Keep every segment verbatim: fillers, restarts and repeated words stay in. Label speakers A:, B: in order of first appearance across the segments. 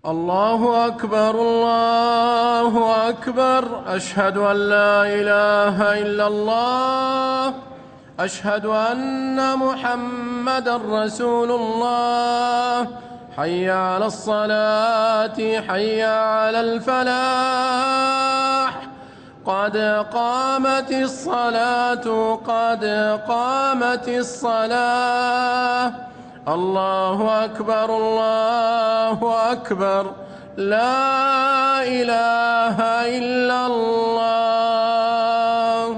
A: الله أكبر الله أكبر. أشهد أن لا إله إلا الله. أشهد أن محمدًا رسول الله. حي على الصلاة حي على الفلاح. قد قامت الصلاة قد قامت الصلاة. الله أكبر الله أكبر. لا إله إلا الله.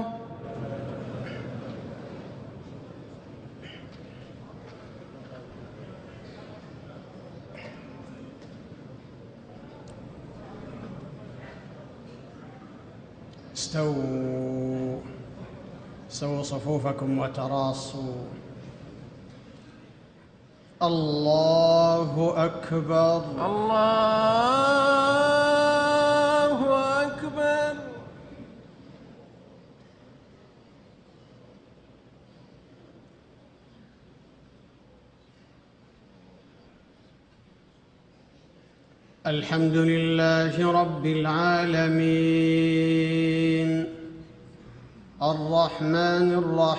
B: استووا سووا صفوفكم وتراصوا. الله أكبر
A: الله أكبر.
B: الحمد لله رب العالمين الرحمن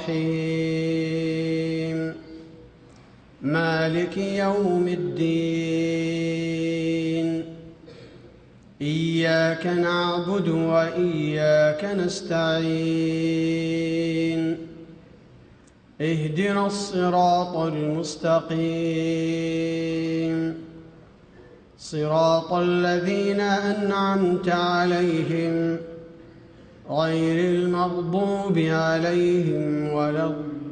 B: الرحيم مالك يوم الدين. إياك نعبد وإياك نستعين. اهدنا الصراط المستقيم صراط الذين أنعمت عليهم غير المغضوب عليهم ولا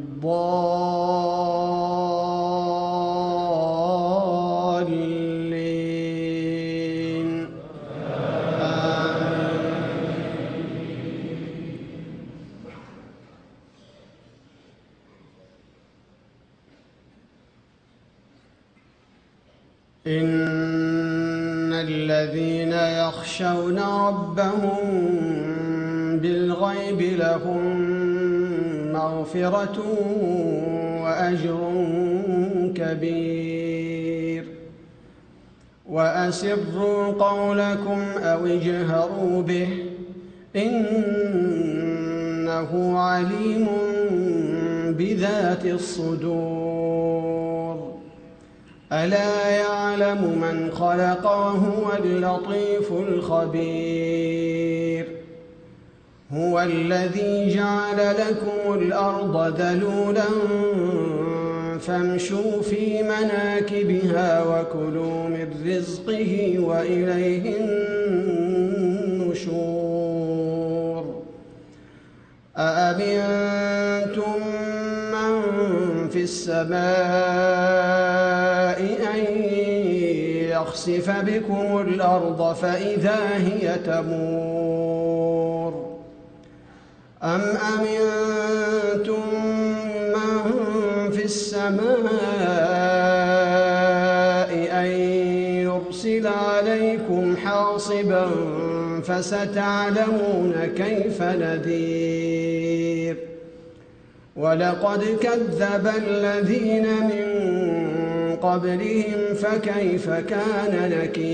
B: الضالين. آمين. إن الذين يخشون ربهم بالغيب لهم مغفرة وأجر كبير. وأسروا قولكم أو اجهروا به إنه عليم بذات الصدور. ألا يعلم من خلق وهو اللطيف الخبير. هو الذي جعل لكم الأرض ذلولا فامشوا في مناكبها وكلوا من رزقه وإليه النشور. أأمنتم من في السماء أن يخسف بكم الأرض فإذا هي تمور. أم أمنتم من في السماء أن يرسل عليكم حاصبا فستعلمون كيف نذير. ولقد كذب الذين من قبلهم فكيف كان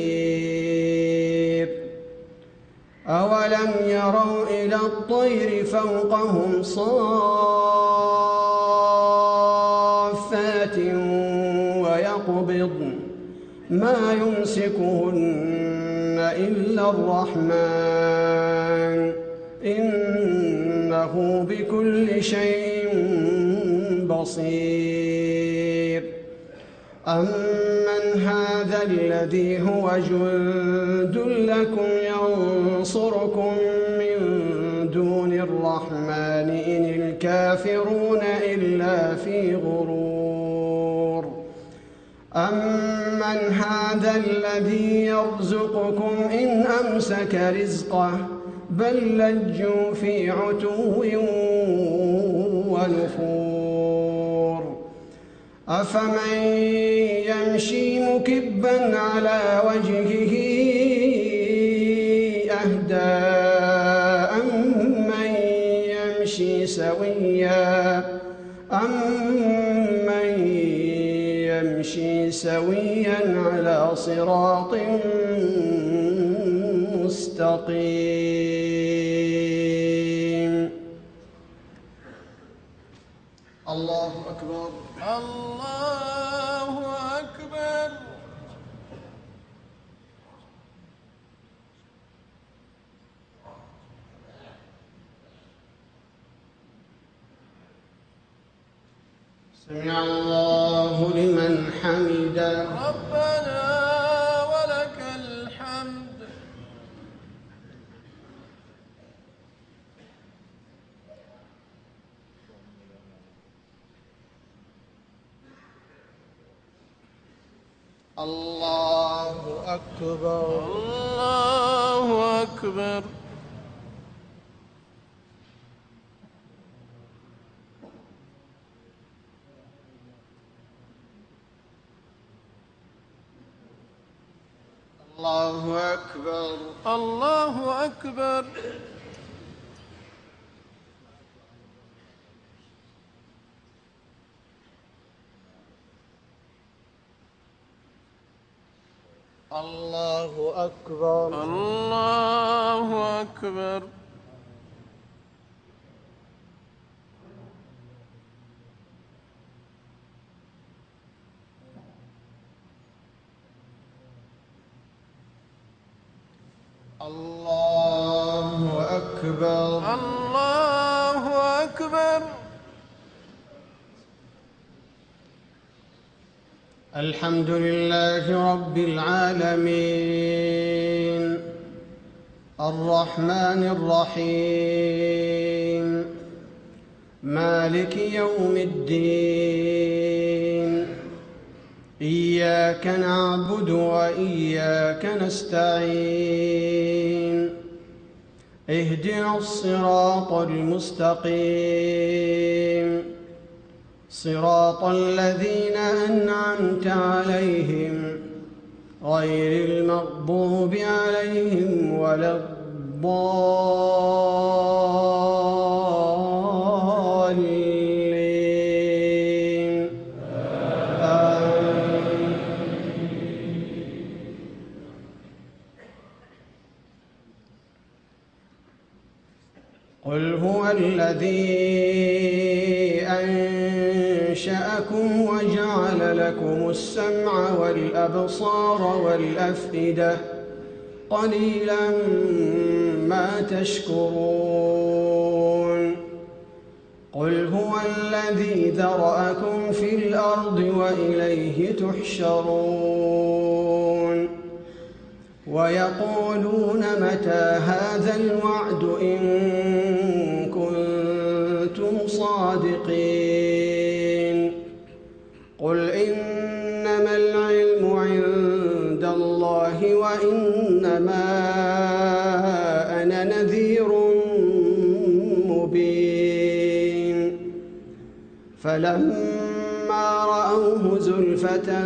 B: نكير. أولم يروا إلى الطير فوقهم صافات ويقبضن ما يمسكهن إلا الرحمن إنه بكل شيء بصير. أمن هذا الذي هو جند لكم ينصركم من دون الرحمن إن الكافرون إلا في غرور. أمن هذا الذي يرزقكم إن أمسك رزقه بل لجوا في عتو ونفور. أفمن يمشي مكبا على وجهه أهدى أمن يمشي سويا أمن نمشي سويا على صراط مستقيم. الله أكبر.
A: الله أكبر.
B: سمع الله لمن حمده.
A: ربنا ولك الحمد.
B: الله أكبر.
A: الله أكبر.
B: الله أكبر.
A: الله أكبر.
B: الله أكبر.
A: الله أكبر.
B: الله أكبر.
A: الله أكبر.
B: الحمد لله رب العالمين الرحمن الرحيم مالك يوم الدين. إياك نعبد وإياك نستعين. اهدنا الصراط المستقيم صراط الذين أنعمت عليهم غير المغضوب عليهم ولا الضالين. آمين. قل هو الذي أنشأكم وجعل لكم السمع والأبصار والأفئدة قليلا ما تشكرون. قل هو الذي ذرأكم في الأرض وإليه تحشرون. ويقولون متى هذا الوعد إن كنتم صادقين. قل إنما العلم عند الله وإنما أنا نذير مبين. فلما رأوه زلفة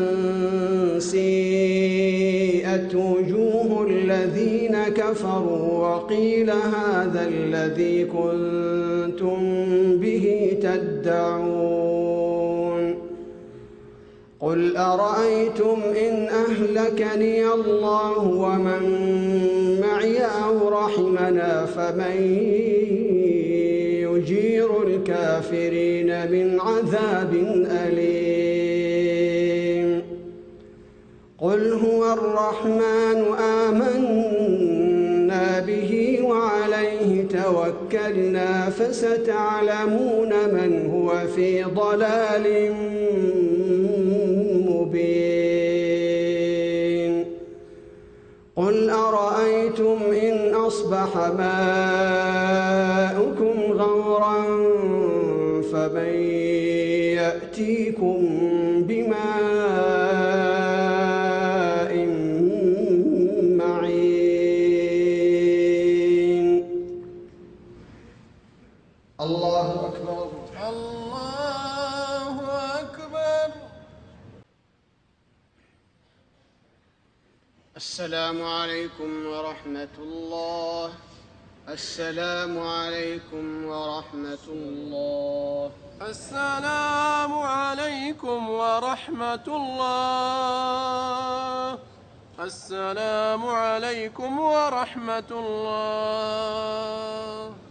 B: سيئت وجوه الذين كفروا وقيل هذا الذي كنتم به تدعون. قل أرأيتم إن أهلكني الله ومن معي أو رحمنا فمن يجير الكافرين من عذاب أليم. قل هو الرحمن آمنا به وعليه توكلنا فستعلمون من هو في ضلال مبين. قل أرأيتم إن أصبح ماؤكم غورا فمن يأتيكم بماء معين. الله أكبر.
A: الله أكبر.
B: السلام عليكم ورحمة الله. السلام عليكم ورحمة الله.
A: السلام عليكم عليكم ورحمة الله. السلام عليكم ورحمة الله.